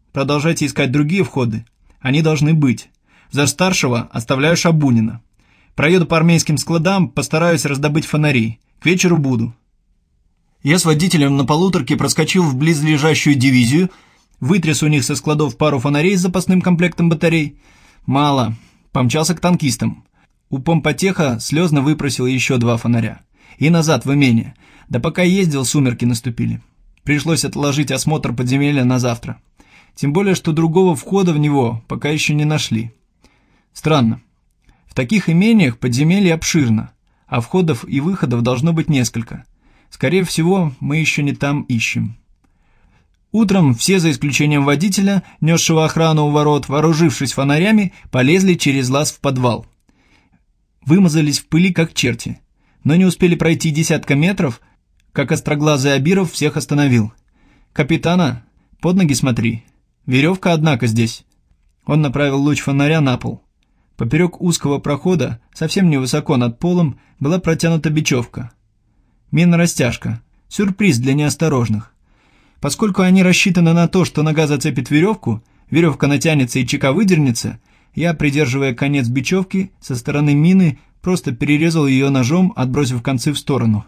Продолжайте искать другие входы. Они должны быть. За старшего оставляю Шабунина. Проеду по армейским складам, постараюсь раздобыть фонари. К вечеру буду». Я с водителем на полуторке проскочил в близлежащую дивизию, вытряс у них со складов пару фонарей с запасным комплектом батарей. Мало. Помчался к танкистам. У помпотеха слезно выпросил еще 2 фонаря. И назад в имение. Да пока ездил, сумерки наступили. Пришлось отложить осмотр подземелья на завтра. Тем более, что другого входа в него пока еще не нашли. Странно. В таких имениях подземелье обширно, а входов и выходов должно быть несколько. Скорее всего, мы еще не там ищем. Утром все, за исключением водителя, несшего охрану у ворот, вооружившись фонарями, полезли через лаз в подвал. Вымазались в пыли, как черти. Но не успели пройти десятка метров, как остроглазый Абиров всех остановил. «Капитана, под ноги смотри. Веревка, однако, здесь». Он направил луч фонаря на пол. Поперек узкого прохода, совсем невысоко над полом, была протянута бечевка. Мина-растяжка. Сюрприз для неосторожных. Поскольку они рассчитаны на то, что нога зацепит веревку, веревка натянется и чека выдернется, я, придерживая конец бечевки, со стороны мины просто перерезал ее ножом, отбросив концы в сторону.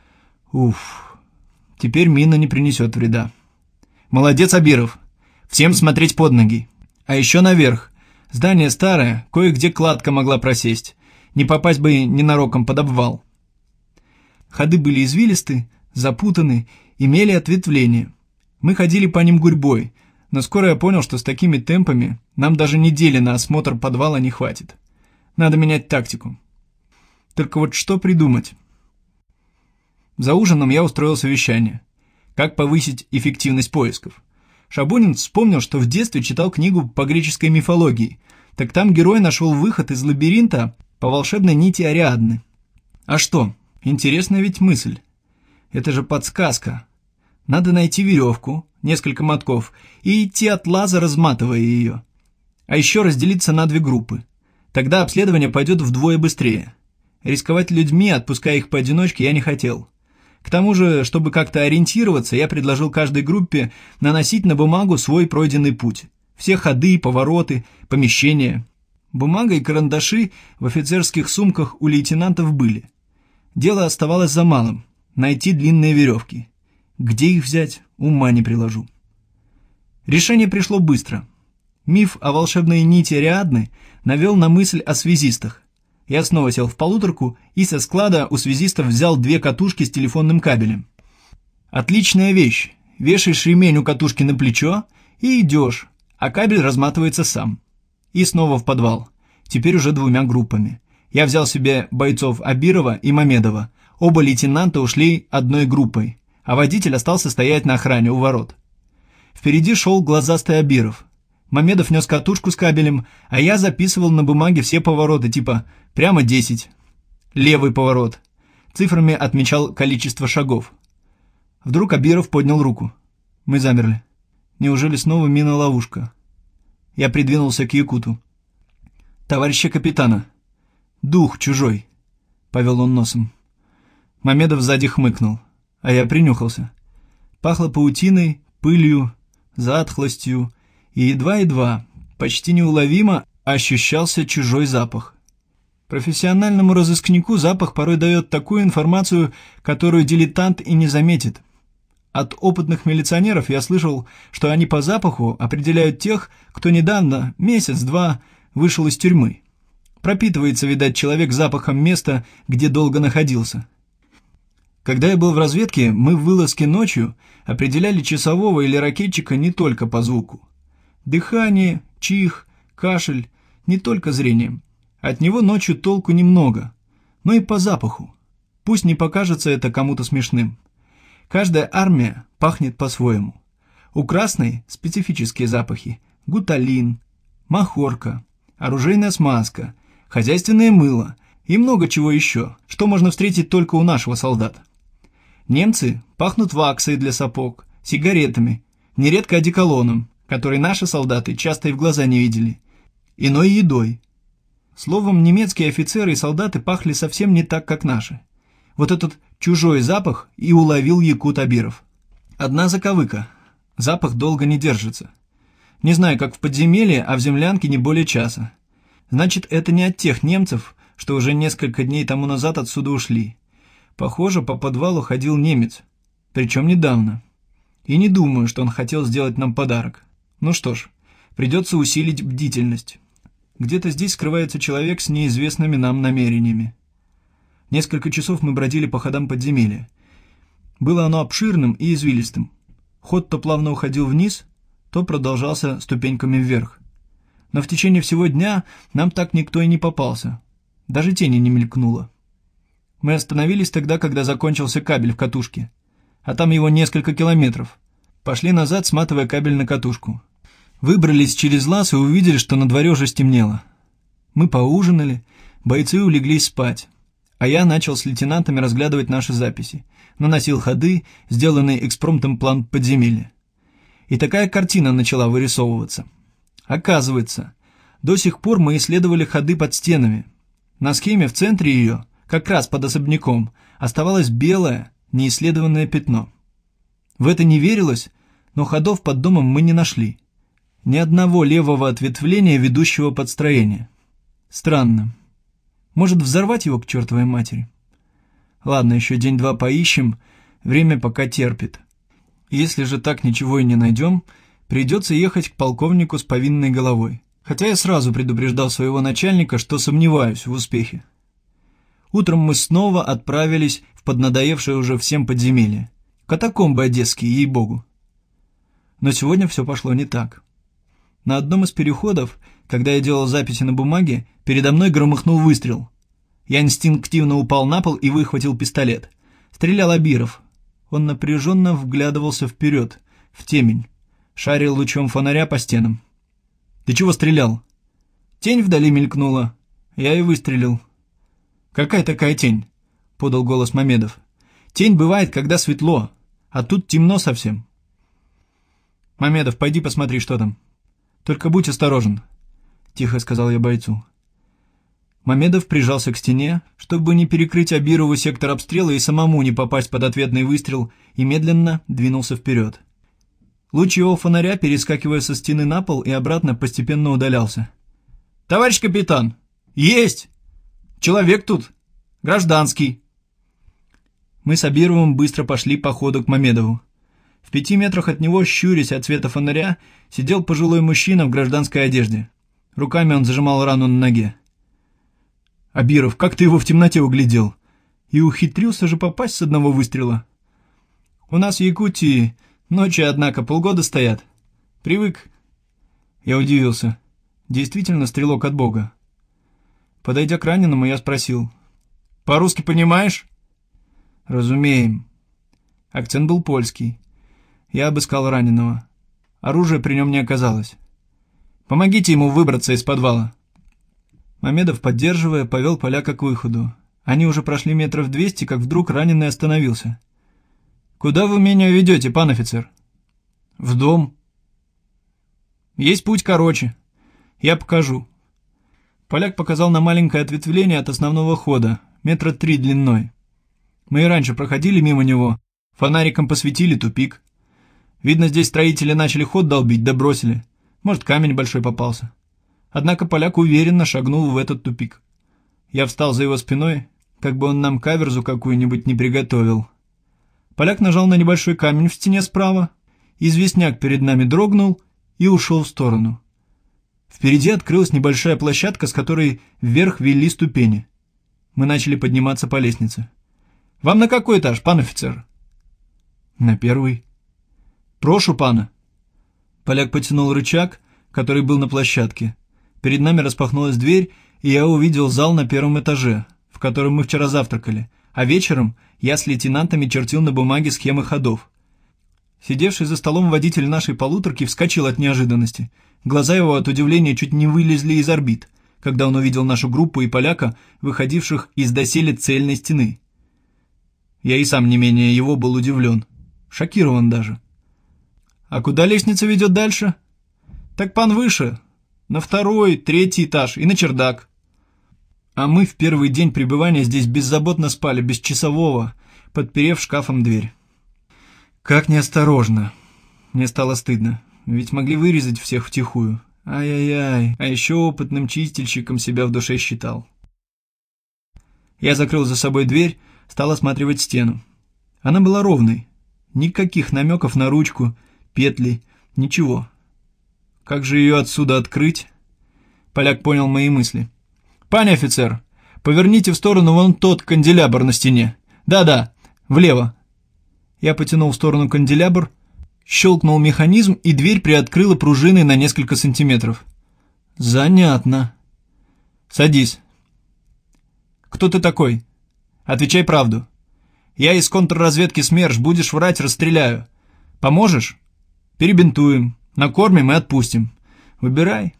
Уф, теперь мина не принесет вреда. «Молодец, Абиров! Всем смотреть под ноги! А еще наверх! Здание старое, кое-где кладка могла просесть. Не попасть бы ненароком под обвал». Ходы были извилисты, запутаны, имели ответвления. Мы ходили по ним гурьбой, но скоро я понял, что с такими темпами нам даже недели на осмотр подвала не хватит. Надо менять тактику. Только вот что придумать? За ужином я устроил совещание. Как повысить эффективность поисков? Шабунин вспомнил, что в детстве читал книгу по греческой мифологии. Так там герой нашел выход из лабиринта по волшебной нити Ариадны. А что? Интересная ведь мысль. Это же подсказка. Надо найти веревку, несколько мотков, и идти от лаза, разматывая ее. А еще разделиться на 2 группы. Тогда обследование пойдет вдвое быстрее. Рисковать людьми, отпуская их поодиночке, я не хотел. К тому же, чтобы как-то ориентироваться, я предложил каждой группе наносить на бумагу свой пройденный путь. Все ходы, повороты, помещения. Бумага и карандаши в офицерских сумках у лейтенантов были. Дело оставалось за малым – найти длинные веревки. Где их взять, ума не приложу. Решение пришло быстро. Миф о волшебной нити Ариадны навел на мысль о связистах. Я снова сел в полуторку и со склада у связистов взял 2 катушки с телефонным кабелем. Отличная вещь. Вешаешь ремень у катушки на плечо и идешь, а кабель разматывается сам. И снова в подвал. Теперь уже 2 группами. Я взял себе бойцов Абирова и Мамедова. Оба лейтенанта ушли одной группой, а водитель остался стоять на охране у ворот. Впереди шел глазастый Абиров. Мамедов нес катушку с кабелем, а я записывал на бумаге все повороты, типа прямо 10. Левый поворот. Цифрами отмечал количество шагов. Вдруг Абиров поднял руку. Мы замерли. Неужели снова мина-ловушка? Я придвинулся к якуту. «Товарища капитана. Дух чужой», — повел он носом. Мамедов сзади хмыкнул, а я принюхался. Пахло паутиной, пылью, затхлостью, и едва-едва, почти неуловимо ощущался чужой запах. Профессиональному разыскнику запах порой дает такую информацию, которую дилетант и не заметит. От опытных милиционеров я слышал, что они по запаху определяют тех, кто недавно, месяц-два, вышел из тюрьмы. Пропитывается, видать, человек запахом места, где долго находился. Когда я был в разведке, мы в вылазке ночью определяли часового или ракетчика не только по звуку. Дыхание, чих, кашель, не только зрением. От него ночью толку немного, но и по запаху. Пусть не покажется это кому-то смешным. Каждая армия пахнет по-своему. У красной специфические запахи: гуталин, махорка, оружейная смазка, хозяйственное мыло и много чего еще, что можно встретить только у нашего солдата. Немцы пахнут ваксой для сапог, сигаретами, нередко одеколоном, который наши солдаты часто и в глаза не видели, иной едой. Словом, немецкие офицеры и солдаты пахли совсем не так, как наши. Вот этот чужой запах и уловил якут Абиров. Одна заковыка: запах долго не держится. Не знаю, как в подземелье, а в землянке не более часа. Значит, это не от тех немцев, что уже несколько дней тому назад отсюда ушли. Похоже, по подвалу ходил немец, причем недавно. И не думаю, что он хотел сделать нам подарок. Ну что ж, придется усилить бдительность. Где-то здесь скрывается человек с неизвестными нам намерениями. Несколько часов мы бродили по ходам подземелья. Было оно обширным и извилистым. Ход то плавно уходил вниз, то продолжался ступеньками вверх. Но в течение всего дня нам так никто и не попался. Даже тени не мелькнуло. Мы остановились тогда, когда закончился кабель в катушке. А там его несколько километров. Пошли назад, сматывая кабель на катушку. Выбрались через лаз и увидели, что на дворе уже стемнело. Мы поужинали, бойцы улеглись спать. А я начал с лейтенантами разглядывать наши записи. Наносил ходы, сделанный экспромтом план подземелья. И такая картина начала вырисовываться. Оказывается, до сих пор мы исследовали ходы под стенами. На схеме в центре ее, как раз под особняком, оставалось белое, неисследованное пятно. В это не верилось, но ходов под домом мы не нашли. Ни одного левого ответвления, ведущего под строение. Странно. Может, взорвать его к чертовой матери? Ладно, еще день-два поищем, время пока терпит. Если же так ничего и не найдем, придется ехать к полковнику с повинной головой. Хотя я сразу предупреждал своего начальника, что сомневаюсь в успехе. Утром мы снова отправились в поднадоевшее уже всем подземелье. Катакомбы одесские, ей-богу. Но сегодня все пошло не так. На одном из переходов, когда я делал записи на бумаге, передо мной громыхнул выстрел. Я инстинктивно упал на пол и выхватил пистолет. Стрелял Абиров. Он напряженно вглядывался вперед, в темень, шарил лучом фонаря по стенам. «Ты чего стрелял?» «Тень вдали мелькнула. Я и выстрелил». «Какая такая тень?» — подал голос Мамедов. «Тень бывает, когда светло, а тут темно совсем». «Мамедов, пойди посмотри, что там. Только будь осторожен», — тихо сказал я бойцу. Мамедов прижался к стене, чтобы не перекрыть Абирову сектор обстрела и самому не попасть под ответный выстрел, и медленно двинулся вперед. Луч его фонаря, перескакивая со стены на пол и обратно, постепенно удалялся. «Товарищ капитан! Есть! Человек тут! Гражданский!» Мы с Абировым быстро пошли по ходу к Мамедову. В 5 метрах от него, щурясь от света фонаря, сидел пожилой мужчина в гражданской одежде. Руками он зажимал рану на ноге. «Абиров, как ты его в темноте углядел? И ухитрился же попасть с одного выстрела?» «У нас в Якутии ночи, однако, полгода стоят. Привык». Я удивился. Действительно стрелок от Бога. Подойдя к раненому, я спросил: «По-русски понимаешь?» «Разумеем». Акцент был польский. Я обыскал раненого. Оружия при нем не оказалось. «Помогите ему выбраться из подвала». Мамедов, поддерживая, повел поляка к выходу. Они уже прошли 200 метров, как вдруг раненый остановился. «Куда вы меня ведете, пан офицер?» «В дом». «Есть путь короче. Я покажу». Поляк показал на маленькое ответвление от основного хода, 3 метра длиной. Мы и раньше проходили мимо него, фонариком посветили тупик. Видно, здесь строители начали ход долбить, да бросили. Может, камень большой попался. Однако поляк уверенно шагнул в этот тупик. Я встал за его спиной, как бы он нам каверзу какую-нибудь не приготовил. Поляк нажал на небольшой камень в стене справа, известняк перед нами дрогнул и ушел в сторону. Впереди открылась небольшая площадка, с которой вверх вели ступени. Мы начали подниматься по лестнице. «Вам на какой этаж, пан офицер?» «На 1». «Прошу, пана». Поляк потянул рычаг, который был на площадке. Перед нами распахнулась дверь, и я увидел зал на 1 этаже, в котором мы вчера завтракали, а вечером я с лейтенантами чертил на бумаге схемы ходов. Сидевший за столом водитель нашей полуторки вскочил от неожиданности. Глаза его от удивления чуть не вылезли из орбит, когда он увидел нашу группу и поляка, выходивших из доселе цельной стены. Я и сам не менее его был удивлен, шокирован даже. «А куда лестница ведет дальше?» «Так пан выше, на 2-й, 3-й этаж и на чердак». А мы в первый день пребывания здесь беззаботно спали, без часового, подперев шкафом дверь. Как неосторожно. Мне стало стыдно. ведь могли вырезать всех втихую. Ай-яй-яй, а еще опытным чистильщиком себя в душе считал. Я закрыл за собой дверь, стал осматривать стену. Она была ровной. Никаких намеков на ручку, петли, ничего. Как же ее отсюда открыть? Поляк понял мои мысли. «Пане офицер, поверните в сторону вон тот канделябр на стене. Да-да, влево». Я потянул в сторону канделябр, щелкнул механизм, и дверь приоткрыла пружиной на несколько сантиметров. «Занятно». «Садись». «Кто ты такой? Отвечай правду. Я из контрразведки СМЕРШ, будешь врать, расстреляю. Поможешь? Перебинтуем, накормим и отпустим. Выбирай».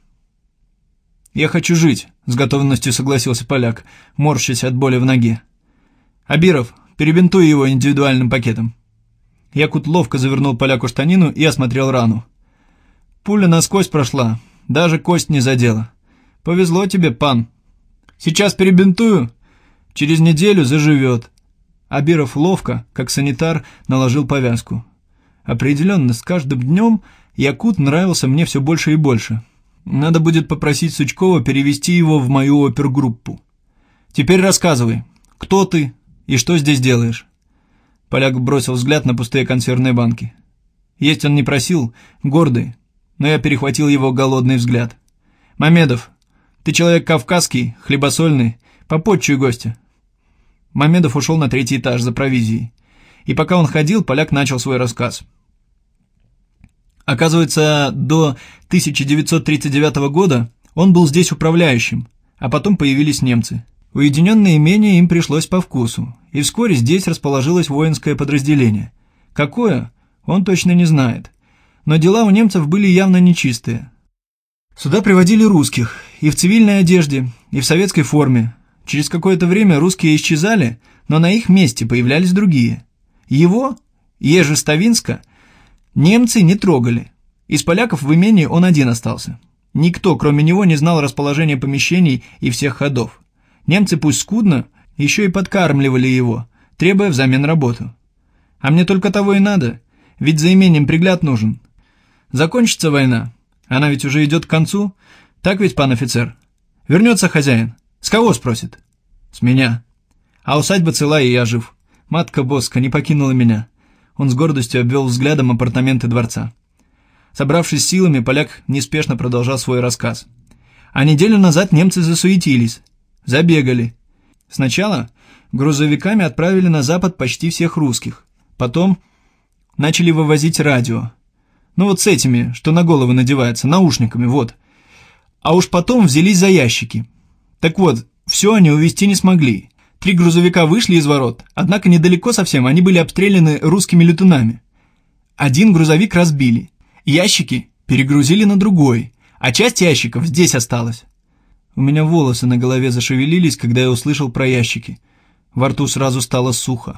«Я хочу жить», — с готовностью согласился поляк, морщась от боли в ноге. «Абиров, перебинтуй его индивидуальным пакетом». Якут ловко завернул поляку штанину и осмотрел рану. «Пуля насквозь прошла, даже кость не задела. Повезло тебе, пан. Сейчас перебинтую, через неделю заживет». Абиров ловко, как санитар, наложил повязку. Определенно, с каждым днем Якут нравился мне все больше и больше. Надо будет попросить Сучкова перевести его в мою опергруппу. «Теперь рассказывай, кто ты и что здесь делаешь?» Поляк бросил взгляд на пустые консервные банки. Есть он не просил, гордый, но я перехватил его голодный взгляд. «Мамедов, ты человек кавказский, хлебосольный, попотчуй гостя». Мамедов ушел на 3-й этаж за провизией. И пока он ходил, поляк начал свой рассказ. Оказывается, до 1939 года он был здесь управляющим, а потом появились немцы. Уединенное имение им пришлось по вкусу, и вскоре здесь расположилось воинское подразделение. Какое? Он точно не знает. Но дела у немцев были явно нечистые. Сюда приводили русских, и в цивильной одежде, и в советской форме. Через какое-то время русские исчезали, но на их месте появлялись другие. Его, Ежи Ставинска, немцы не трогали. Из поляков в имении он один остался. Никто, кроме него, не знал расположения помещений и всех ходов. Немцы, пусть скудно, еще и подкармливали его, требуя взамен работу. А мне только того и надо, ведь за имением пригляд нужен. Закончится война, она ведь уже идет к концу, так ведь, пан офицер? Вернется хозяин. С кого спросит? С меня. А усадьба цела, и я жив. Матка Боска не покинула меня. Он с гордостью обвел взглядом апартаменты дворца. Собравшись силами, поляк неспешно продолжал свой рассказ. А неделю назад немцы засуетились. Забегали. Сначала грузовиками отправили на запад почти всех русских. Потом начали вывозить радио. Ну вот с этими, что на головы надеваются, наушниками, вот. А уж потом взялись за ящики. Так вот, все они увезти не смогли. 3 грузовика вышли из ворот, однако недалеко совсем они были обстреляны русскими летунами. 1 грузовик разбили. Ящики перегрузили на другой, а часть ящиков здесь осталась. У меня волосы на голове зашевелились, когда я услышал про ящики. Во рту сразу стало сухо.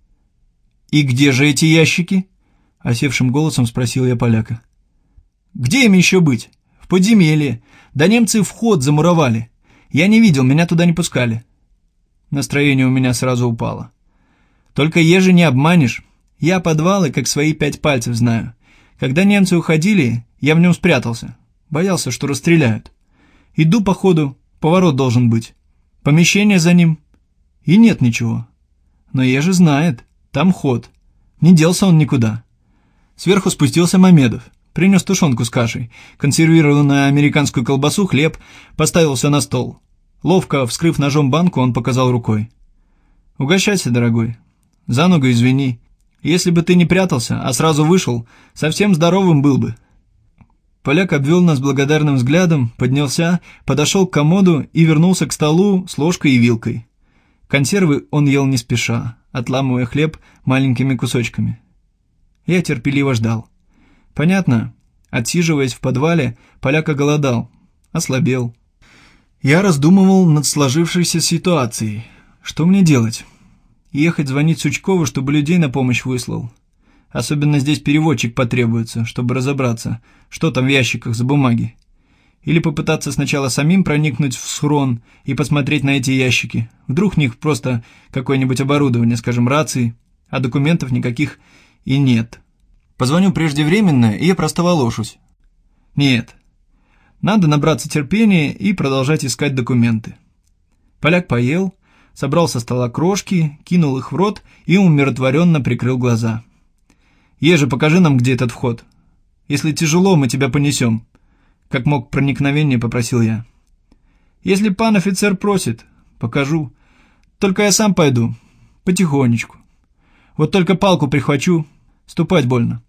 «И где же эти ящики?» — осевшим голосом спросил я поляка. «Где им еще быть? В подземелье. Да немцы вход замуровали. Я не видел, меня туда не пускали». Настроение у меня сразу упало. «Только ежи не обманешь. Я подвалы как свои 5 пальцев знаю. Когда немцы уходили, я в нем спрятался. Боялся, что расстреляют. Иду по ходу, поворот должен быть. Помещение за ним. И нет ничего. Но ежи знает, там ход. Не делся он никуда». Сверху спустился Мамедов. Принес тушенку с кашей, консервированную американскую колбасу, хлеб, поставил все на стол. Ловко вскрыв ножом банку, он показал рукой. «Угощайся, дорогой. За ногу извини. Если бы ты не прятался, а сразу вышел, совсем здоровым был бы». Поляк обвел нас благодарным взглядом, поднялся, подошел к комоду и вернулся к столу с ложкой и вилкой. Консервы он ел не спеша, отламывая хлеб маленькими кусочками. Я терпеливо ждал. Понятно, отсиживаясь в подвале, поляк оголодал, ослабел. Я раздумывал над сложившейся ситуацией. Что мне делать? Ехать звонить Сучкову, чтобы людей на помощь выслал? Особенно здесь переводчик потребуется, чтобы разобраться, что там в ящиках за бумаги. Или попытаться сначала самим проникнуть в схрон и посмотреть на эти ящики. Вдруг в них просто какое-нибудь оборудование, скажем, рации, а документов никаких и нет. Позвоню преждевременно и опростоволошусь. Нет. Надо набраться терпения и продолжать искать документы. Поляк поел, собрал со стола крошки, кинул их в рот и умиротворенно прикрыл глаза. «Ежи, покажи нам, где этот вход. Если тяжело, мы тебя понесем», — как мог проникновение попросил я. «Если пан офицер просит, покажу. Только я сам пойду, потихонечку. Вот только палку прихвачу, ступать больно».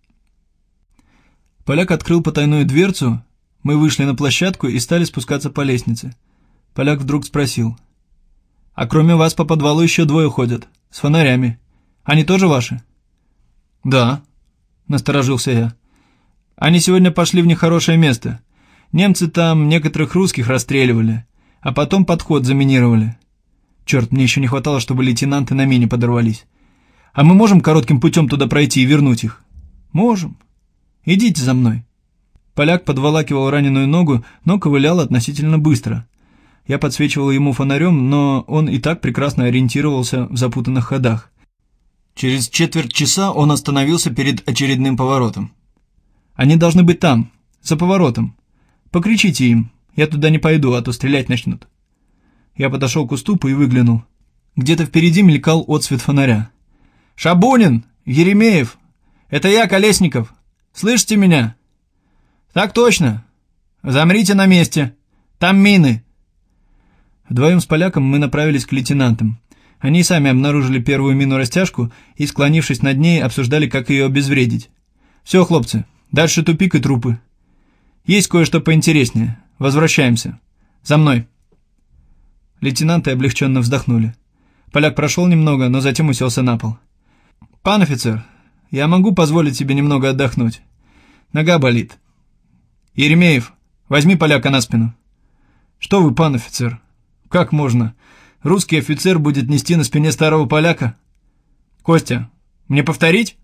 Поляк открыл потайную дверцу, мы вышли на площадку и стали спускаться по лестнице. Поляк вдруг спросил: «А кроме вас по подвалу еще двое ходят, с фонарями. Они тоже ваши?» «Да», — насторожился я. «Они сегодня пошли в нехорошее место. Немцы там некоторых русских расстреливали, а потом подход заминировали. Черт, мне еще не хватало, чтобы лейтенанты на мине подорвались. А мы можем коротким путем туда пройти и вернуть их?» «Можем. Идите за мной». Поляк подволакивал раненую ногу, но ковылял относительно быстро. Я подсвечивал ему фонарем, но он и так прекрасно ориентировался в запутанных ходах. Через четверть часа он остановился перед очередным поворотом. «Они должны быть там, за поворотом. Покричите им, я туда не пойду, а то стрелять начнут». Я подошел к уступу и выглянул. Где-то впереди мелькал отсвет фонаря. «Шабунин! Еремеев! Это я, Колесников! Слышите меня?» «Так точно! Замрите на месте! Там мины!» Вдвоем с поляком мы направились к лейтенантам. Они сами обнаружили первую мину-растяжку и, склонившись над ней, обсуждали, как ее обезвредить. «Все, хлопцы, дальше тупик и трупы. Есть кое-что поинтереснее. Возвращаемся. За мной!» Лейтенанты облегченно вздохнули. Поляк прошел немного, но затем уселся на пол. «Пан офицер, я могу позволить себе немного отдохнуть. Нога болит. Еремеев, возьми поляка на спину». «Что вы, пан офицер? Как можно? Русский офицер будет нести на спине старого поляка?» «Костя, мне повторить?»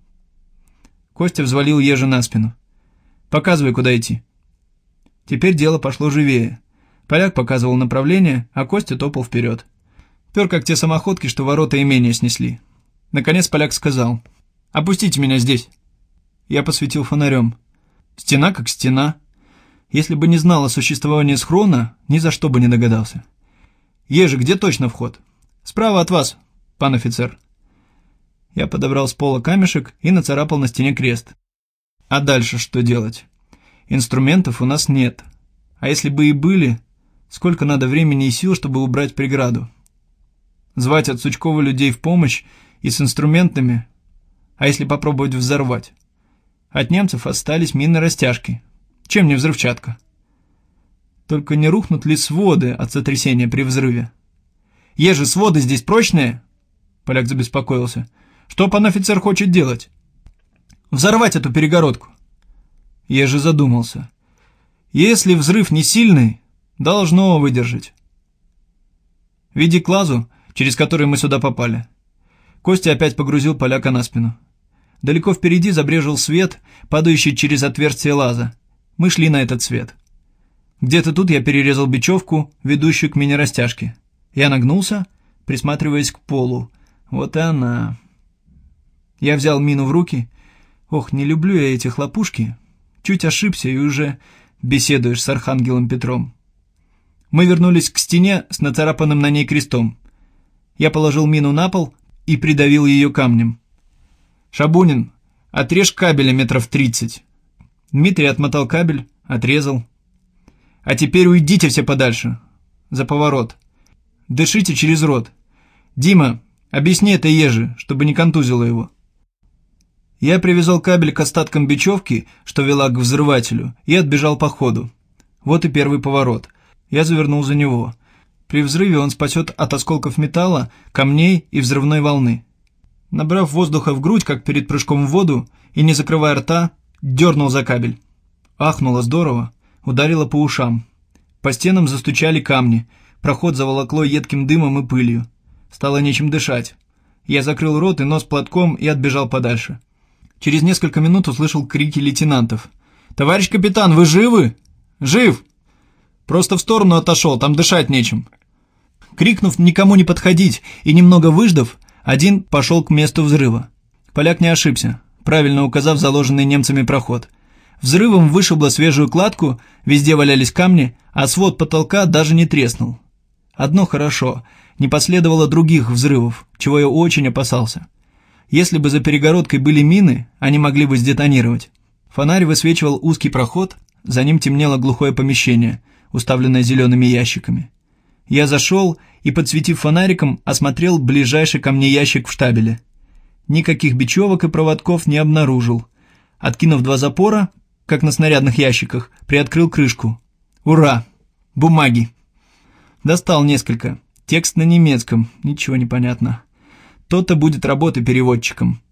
Костя взвалил ежа на спину. «Показывай, куда идти». Теперь дело пошло живее. Поляк показывал направление, а Костя топал вперед. Пер, как те самоходки, что ворота имения снесли. Наконец поляк сказал: «Опустите меня здесь». Я посветил фонарем. Стена как стена. Если бы не знал о существовании схрона, ни за что бы не догадался. «Ежи, где точно вход?» «Справа от вас, пан офицер». Я подобрал с пола камешек и нацарапал на стене крест. А дальше что делать? Инструментов у нас нет. А если бы и были, сколько надо времени и сил, чтобы убрать преграду? Звать от Сучкова людей в помощь и с инструментами? А если попробовать взорвать? От немцев остались мины-растяжки. Чем не взрывчатка? Только не рухнут ли своды от сотрясения при взрыве? «Ежи, своды здесь прочные?» Поляк забеспокоился. «Что пан офицер хочет делать?» «Взорвать эту перегородку». Ежи задумался. «Если взрыв не сильный, должно выдержать». «Веди к лазу, через который мы сюда попали». Костя опять погрузил поляка на спину. Далеко впереди забрежил свет, падающий через отверстие лаза. Мы шли на этот свет. Где-то тут я перерезал бечевку, ведущую к мини-растяжке. Я нагнулся, присматриваясь к полу. Вот и она. Я взял мину в руки. Ох, не люблю я эти хлопушки. Чуть ошибся и уже беседуешь с архангелом Петром. Мы вернулись к стене с нацарапанным на ней крестом. Я положил мину на пол и придавил ее камнем. «Шабунин, отрежь кабеля метров 30. Дмитрий отмотал кабель, отрезал. «А теперь уйдите все подальше. За поворот. Дышите через рот. Дима, объясни это Еже, чтобы не контузило его». Я привязал кабель к остаткам бечевки, что вела к взрывателю, и отбежал по ходу. Вот и первый поворот. Я завернул за него. При взрыве он спасет от осколков металла, камней и взрывной волны. Набрав воздуха в грудь, как перед прыжком в воду, и не закрывая рта, дернул за кабель. Ахнуло здорово, ударило по ушам. По стенам застучали камни, проход заволокло едким дымом и пылью. Стало нечем дышать. Я закрыл рот и нос платком и отбежал подальше. Через несколько минут услышал крики лейтенантов. «Товарищ капитан, вы живы?» «Жив!» «Просто в сторону отошел, там дышать нечем». Крикнув никому не подходить и немного выждав, один пошел к месту взрыва. Поляк не ошибся. правильно указав заложенный немцами проход. Взрывом вышибло свежую кладку, везде валялись камни, а свод потолка даже не треснул. Одно хорошо, не последовало других взрывов, чего я очень опасался. Если бы за перегородкой были мины, они могли бы сдетонировать. Фонарь высвечивал узкий проход, за ним темнело глухое помещение, уставленное зелеными ящиками. Я зашел и, подсветив фонариком, осмотрел ближайший ко мне ящик в штабеле. Никаких бечевок и проводков не обнаружил. Откинув 2 запора, как на снарядных ящиках, приоткрыл крышку. Ура! Бумаги! Достал несколько. Текст на немецком, ничего не понятно. То-то будет работа переводчиком.